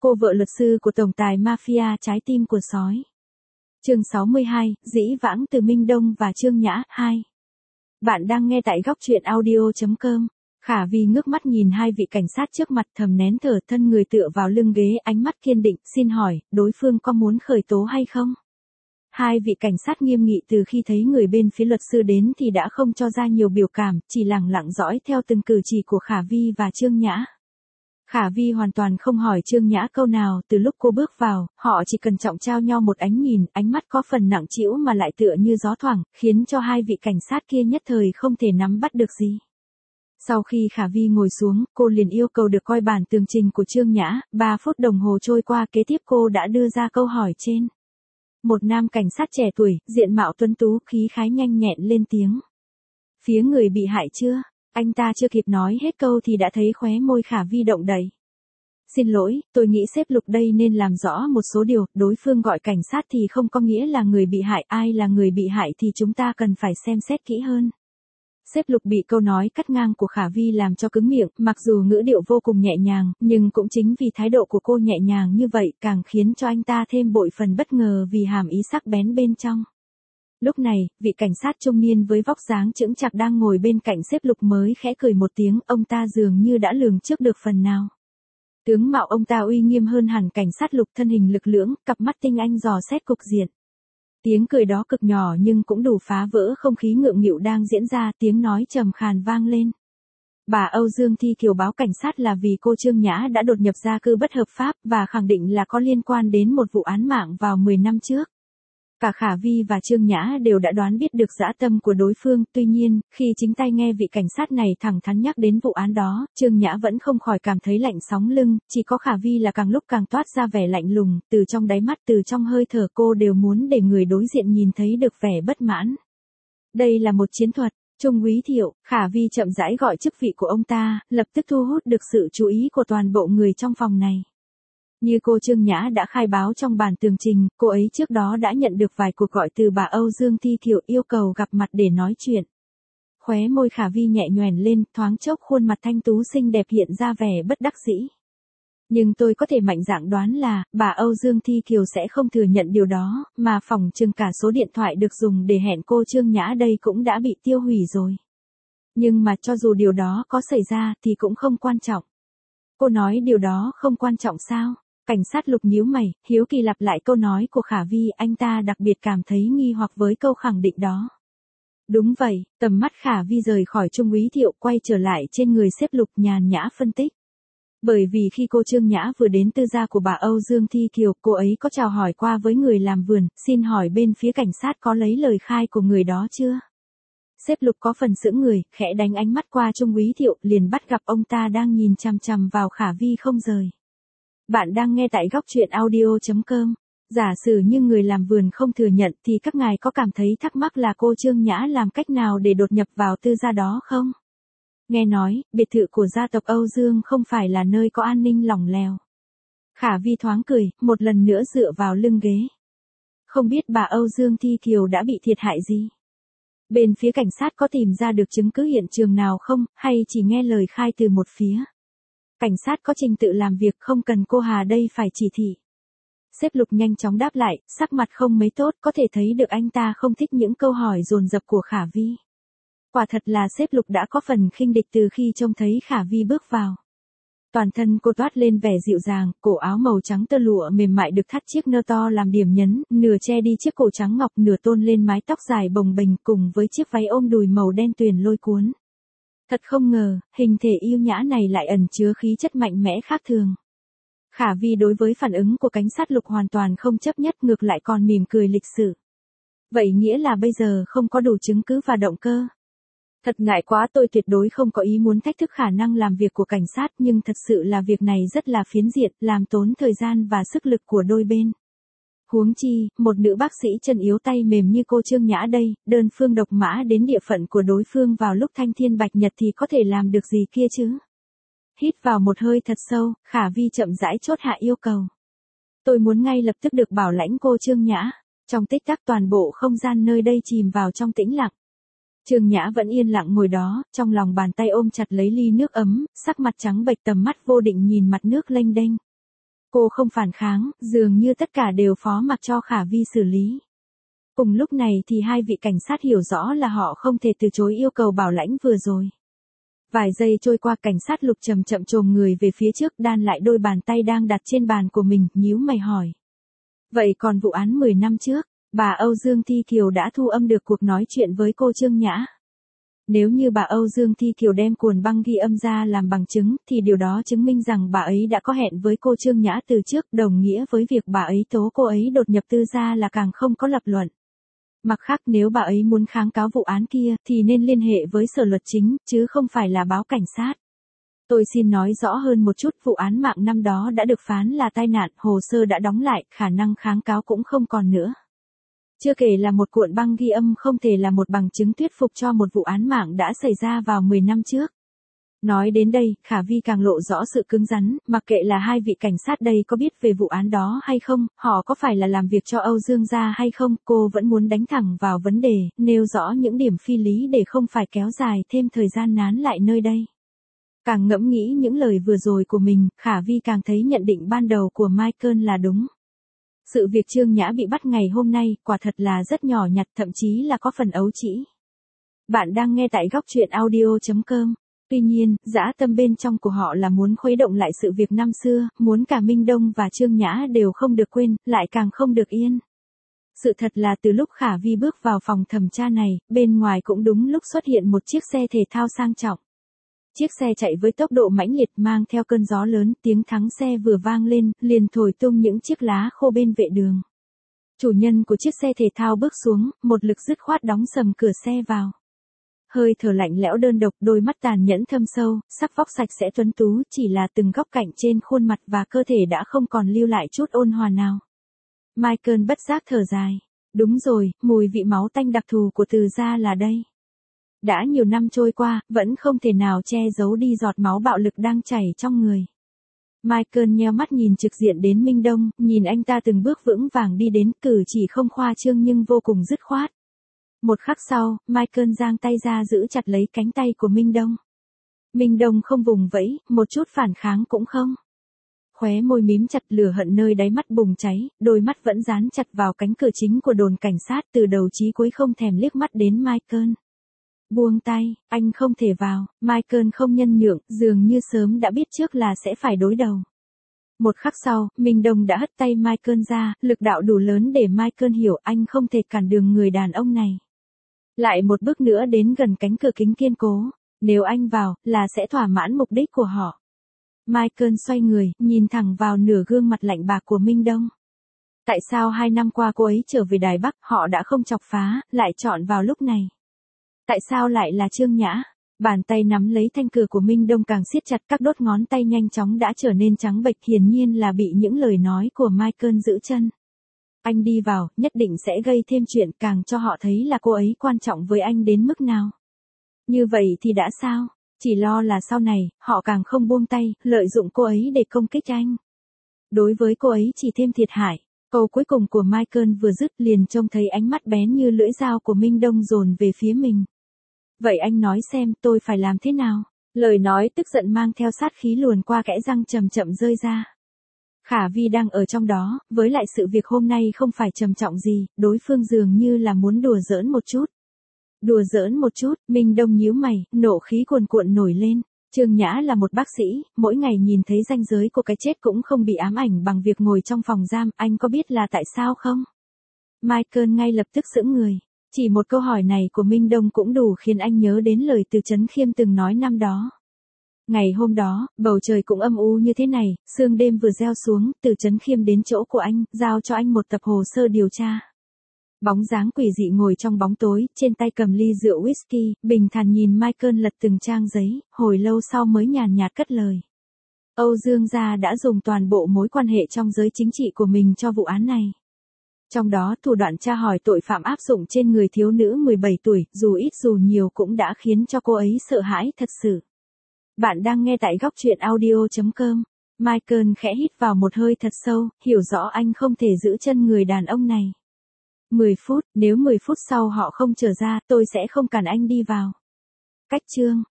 Cô vợ luật sư của tổng tài mafia trái tim của sói. Chương 62, dĩ vãng từ Minh Đông và Trương Nhã, 2. Bạn đang nghe tại góc truyện audio.com. Khả Vi ngước mắt nhìn hai vị cảnh sát trước mặt, thầm nén thở, thân người tựa vào lưng ghế, ánh mắt kiên định. Xin hỏi, đối phương có muốn khởi tố hay không? Hai vị cảnh sát nghiêm nghị từ khi thấy người bên phía luật sư đến thì đã không cho ra nhiều biểu cảm, chỉ lẳng lặng dõi theo từng cử chỉ của Khả Vi và Trương Nhã. Khả Vi hoàn toàn không hỏi Trương Nhã câu nào. Từ lúc cô bước vào, họ chỉ cẩn trọng trao nhau một ánh nhìn, ánh mắt có phần nặng trĩu mà lại tựa như gió thoảng, khiến cho hai vị cảnh sát kia nhất thời không thể nắm bắt được gì. Sau khi Khả Vi ngồi xuống, cô liền yêu cầu được coi bản tường trình của Trương Nhã. 3 phút đồng hồ trôi qua, kế tiếp cô đã đưa ra câu hỏi trên. Một nam cảnh sát trẻ tuổi, diện mạo tuấn tú, khí khái nhanh nhẹn lên tiếng. Phía người bị hại chưa? Anh ta chưa kịp nói hết câu thì đã thấy khóe môi Khả Vi động đậy. Xin lỗi, tôi nghĩ sếp Lục đây nên làm rõ một số điều. Đối phương gọi cảnh sát thì không có nghĩa là người bị hại. Ai là người bị hại thì chúng ta cần phải xem xét kỹ hơn. Sếp Lục bị câu nói cắt ngang của Khả Vi làm cho cứng miệng. Mặc dù ngữ điệu vô cùng nhẹ nhàng, nhưng cũng chính vì thái độ của cô nhẹ nhàng như vậy càng khiến cho anh ta thêm bội phần bất ngờ vì hàm ý sắc bén bên trong. Lúc này, vị cảnh sát trung niên với vóc dáng chững chạc đang ngồi bên cạnh sếp Lục mới khẽ cười một tiếng. Ông ta dường như đã lường trước được phần nào. Tướng mạo ông ta uy nghiêm hơn hẳn cảnh sát Lục, thân hình lực lưỡng, cặp mắt tinh anh dò xét cục diện. Tiếng cười đó cực nhỏ nhưng cũng đủ phá vỡ không khí ngượng nghịu đang diễn ra. Tiếng nói trầm khàn vang lên. Bà Âu Dương Thi Kiều báo cảnh sát là vì cô Trương Nhã đã đột nhập gia cư bất hợp pháp và khẳng định là có liên quan đến một vụ án mạng vào 10 năm trước. Cả Khả Vi và Trương Nhã đều đã đoán biết được dã tâm của đối phương, tuy nhiên, khi chính tay nghe vị cảnh sát này thẳng thắn nhắc đến vụ án đó, Trương Nhã vẫn không khỏi cảm thấy lạnh sóng lưng. Chỉ có Khả Vi là càng lúc càng toát ra vẻ lạnh lùng, từ trong đáy mắt, từ trong hơi thở cô đều muốn để người đối diện nhìn thấy được vẻ bất mãn. Đây là một chiến thuật. Trung úy Thiệu. Khả Vi chậm rãi gọi chức vị của ông ta, lập tức thu hút được sự chú ý của toàn bộ người trong phòng này. Như cô Trương Nhã đã khai báo trong bản tường trình, cô ấy trước đó đã nhận được vài cuộc gọi từ bà Âu Dương Thi Kiều yêu cầu gặp mặt để nói chuyện. Khóe môi Khả Vi nhẹ nhoẻn lên, thoáng chốc khuôn mặt thanh tú xinh đẹp hiện ra vẻ bất đắc dĩ. Nhưng tôi có thể mạnh dạn đoán là, bà Âu Dương Thi Kiều sẽ không thừa nhận điều đó, mà phỏng chừng cả số điện thoại được dùng để hẹn cô Trương Nhã đây cũng đã bị tiêu hủy rồi. Nhưng mà cho dù điều đó có xảy ra thì cũng không quan trọng. Cô nói điều đó không quan trọng sao? Cảnh sát Lục nhíu mày, hiếu kỳ lặp lại câu nói của Khả Vi, anh ta đặc biệt cảm thấy nghi hoặc với câu khẳng định đó. Đúng vậy, tầm mắt Khả Vi rời khỏi Trung úy Thiệu quay trở lại trên người sếp Lục, nhàn nhã phân tích. Bởi vì khi cô Trương Nhã vừa đến tư gia của bà Âu Dương Thi Kiều, cô ấy có chào hỏi qua với người làm vườn, xin hỏi bên phía cảnh sát có lấy lời khai của người đó chưa? Sếp Lục có phần sững người, khẽ đánh ánh mắt qua Trung úy Thiệu, liền bắt gặp ông ta đang nhìn chằm chằm vào Khả Vi không rời. Bạn đang nghe tại góc truyện audio.com. Giả sử như người làm vườn không thừa nhận thì các ngài có cảm thấy thắc mắc là cô Trương Nhã làm cách nào để đột nhập vào tư gia đó không? Nghe nói, biệt thự của gia tộc Âu Dương không phải là nơi có an ninh lỏng lẻo. Khả Vi thoáng cười, một lần nữa dựa vào lưng ghế. Không biết bà Âu Dương Thi Kiều đã bị thiệt hại gì? Bên phía cảnh sát có tìm ra được chứng cứ hiện trường nào không, hay chỉ nghe lời khai từ một phía? Cảnh sát có trình tự làm việc, không cần cô Hà đây phải chỉ thị. Sếp Lục nhanh chóng đáp lại, sắc mặt không mấy tốt, có thể thấy được anh ta không thích những câu hỏi dồn dập của Khả Vi. Quả thật là sếp Lục đã có phần khinh địch từ khi trông thấy Khả Vi bước vào. Toàn thân cô toát lên vẻ dịu dàng, cổ áo màu trắng tơ lụa mềm mại được thắt chiếc nơ to làm điểm nhấn, nửa che đi chiếc cổ trắng ngọc, nửa tôn lên mái tóc dài bồng bềnh cùng với chiếc váy ôm đùi màu đen tuyền lôi cuốn. Thật không ngờ, hình thể yêu nhã này lại ẩn chứa khí chất mạnh mẽ khác thường. Khả Vi đối với phản ứng của cảnh sát Lục hoàn toàn không chấp nhất, ngược lại còn mỉm cười lịch sự. Vậy nghĩa là bây giờ không có đủ chứng cứ và động cơ. Thật ngại quá, tôi tuyệt đối không có ý muốn thách thức khả năng làm việc của cảnh sát, nhưng thật sự là việc này rất là phiến diện, làm tốn thời gian và sức lực của đôi bên. Huống chi, một nữ bác sĩ chân yếu tay mềm như cô Trương Nhã đây, đơn phương độc mã đến địa phận của đối phương vào lúc thanh thiên bạch nhật thì có thể làm được gì kia chứ? Hít vào một hơi thật sâu, Khả Vi chậm rãi chốt hạ yêu cầu. Tôi muốn ngay lập tức được bảo lãnh cô Trương Nhã. Trong tích tắc toàn bộ không gian nơi đây chìm vào trong tĩnh lặng. Trương Nhã vẫn yên lặng ngồi đó, trong lòng bàn tay ôm chặt lấy ly nước ấm, sắc mặt trắng bệch, tầm mắt vô định nhìn mặt nước lênh đênh. Cô không phản kháng, dường như tất cả đều phó mặc cho Khả Vi xử lý. Cùng lúc này thì hai vị cảnh sát hiểu rõ là họ không thể từ chối yêu cầu bảo lãnh vừa rồi. Vài giây trôi qua, cảnh sát Lục chậm chậm chồm người về phía trước, đan lại đôi bàn tay đang đặt trên bàn của mình, nhíu mày hỏi. Vậy còn vụ án 10 năm trước, bà Âu Dương Thi Kiều đã thu âm được cuộc nói chuyện với cô Trương Nhã. Nếu như bà Âu Dương Thi Kiều đem cuộn băng ghi âm ra làm bằng chứng, thì điều đó chứng minh rằng bà ấy đã có hẹn với cô Trương Nhã từ trước, đồng nghĩa với việc bà ấy tố cô ấy đột nhập tư gia là càng không có lập luận. Mặt khác, nếu bà ấy muốn kháng cáo vụ án kia, thì nên liên hệ với Sở Luật Chính, chứ không phải là báo cảnh sát. Tôi xin nói rõ hơn một chút, vụ án mạng năm đó đã được phán là tai nạn, hồ sơ đã đóng lại, khả năng kháng cáo cũng không còn nữa. Chưa kể là một cuộn băng ghi âm không thể là một bằng chứng thuyết phục cho một vụ án mạng đã xảy ra vào 10 năm trước. Nói đến đây, Khả Vi càng lộ rõ sự cứng rắn, mặc kệ là hai vị cảnh sát đây có biết về vụ án đó hay không, họ có phải là làm việc cho Âu Dương gia hay không, cô vẫn muốn đánh thẳng vào vấn đề, nêu rõ những điểm phi lý để không phải kéo dài thêm thời gian nán lại nơi đây. Càng ngẫm nghĩ những lời vừa rồi của mình, Khả Vi càng thấy nhận định ban đầu của Michael là đúng. Sự việc Trương Nhã bị bắt ngày hôm nay, quả thật là rất nhỏ nhặt, thậm chí là có phần ấu trĩ. Bạn đang nghe tại góc truyện audio.com. Tuy nhiên, dã tâm bên trong của họ là muốn khuấy động lại sự việc năm xưa, muốn cả Minh Đông và Trương Nhã đều không được quên, lại càng không được yên. Sự thật là từ lúc Khả Vi bước vào phòng thẩm tra này, bên ngoài cũng đúng lúc xuất hiện một chiếc xe thể thao sang trọng. Chiếc xe chạy với tốc độ mãnh liệt, mang theo cơn gió lớn, tiếng thắng xe vừa vang lên, liền thổi tung những chiếc lá khô bên vệ đường. Chủ nhân của chiếc xe thể thao bước xuống, một lực dứt khoát đóng sầm cửa xe vào. Hơi thở lạnh lẽo đơn độc, đôi mắt tàn nhẫn thâm sâu, sắc vóc sạch sẽ tuấn tú, chỉ là từng góc cạnh trên khuôn mặt và cơ thể đã không còn lưu lại chút ôn hòa nào. Michael bất giác thở dài. Đúng rồi, mùi vị máu tanh đặc thù của Từ gia là đây. Đã nhiều năm trôi qua, vẫn không thể nào che giấu đi giọt máu bạo lực đang chảy trong người. Michael nheo mắt nhìn trực diện đến Minh Đông, nhìn anh ta từng bước vững vàng đi đến, cử chỉ không khoa trương nhưng vô cùng dứt khoát. Một khắc sau, Michael giang tay ra giữ chặt lấy cánh tay của Minh Đông. Minh Đông không vùng vẫy, một chút phản kháng cũng không. Khóe môi mím chặt, lửa hận nơi đáy mắt bùng cháy, đôi mắt vẫn dán chặt vào cánh cửa chính của đồn cảnh sát, từ đầu chí cuối không thèm liếc mắt đến Michael. Buông tay, anh không thể vào. Michael không nhân nhượng, dường như sớm đã biết trước là sẽ phải đối đầu. Một khắc sau, Minh Đông đã hất tay Michael ra, lực đạo đủ lớn để Michael hiểu anh không thể cản đường người đàn ông này. Lại một bước nữa đến gần cánh cửa kính kiên cố, nếu anh vào, là sẽ thỏa mãn mục đích của họ. Michael xoay người, nhìn thẳng vào nửa gương mặt lạnh bạc của Minh Đông. Tại sao 2 năm qua cô ấy trở về Đài Bắc, họ đã không chọc phá, lại chọn vào lúc này? Tại sao lại là Trương Nhã? Bàn tay nắm lấy thanh cửa của Minh Đông càng siết chặt, các đốt ngón tay nhanh chóng đã trở nên trắng bệch, hiển nhiên là bị những lời nói của Michael giữ chân. Anh đi vào, nhất định sẽ gây thêm chuyện, càng cho họ thấy là cô ấy quan trọng với anh đến mức nào. Như vậy thì đã sao? Chỉ lo là sau này, họ càng không buông tay, lợi dụng cô ấy để công kích anh. Đối với cô ấy chỉ thêm thiệt hại. Câu cuối cùng của Michael vừa dứt liền trông thấy ánh mắt bén như lưỡi dao của Minh Đông dồn về phía mình. Vậy anh nói xem tôi phải làm thế nào? Lời nói tức giận mang theo sát khí luồn qua kẽ răng chậm chậm rơi ra. Khả Vi đang ở trong đó, với lại sự việc hôm nay không phải trầm trọng gì, đối phương dường như là muốn đùa giỡn một chút. Đùa giỡn một chút, Minh Đông nhíu mày, nộ khí cuồn cuộn nổi lên. Trương Nhã là một bác sĩ, mỗi ngày nhìn thấy ranh giới của cái chết cũng không bị ám ảnh bằng việc ngồi trong phòng giam, anh có biết là tại sao không? Michael ngay lập tức sững người. Chỉ một câu hỏi này của Minh Đông cũng đủ khiến anh nhớ đến lời Từ Chấn Khiêm từng nói năm đó. Ngày hôm đó, bầu trời cũng âm u như thế này, sương đêm vừa gieo xuống, Từ Chấn Khiêm đến chỗ của anh, giao cho anh một tập hồ sơ điều tra. Bóng dáng quỷ dị ngồi trong bóng tối, trên tay cầm ly rượu whisky, bình thản nhìn Michael lật từng trang giấy, hồi lâu sau mới nhàn nhạt cất lời. Âu Dương gia đã dùng toàn bộ mối quan hệ trong giới chính trị của mình cho vụ án này. Trong đó, thủ đoạn tra hỏi tội phạm áp dụng trên người thiếu nữ 17 tuổi, dù ít dù nhiều cũng đã khiến cho cô ấy sợ hãi thật sự. Bạn đang nghe tại góc truyện audio.com. Michael khẽ hít vào một hơi thật sâu, hiểu rõ anh không thể giữ chân người đàn ông này. 10 phút, nếu 10 phút sau họ không trở ra, tôi sẽ không cản anh đi vào. Cách chương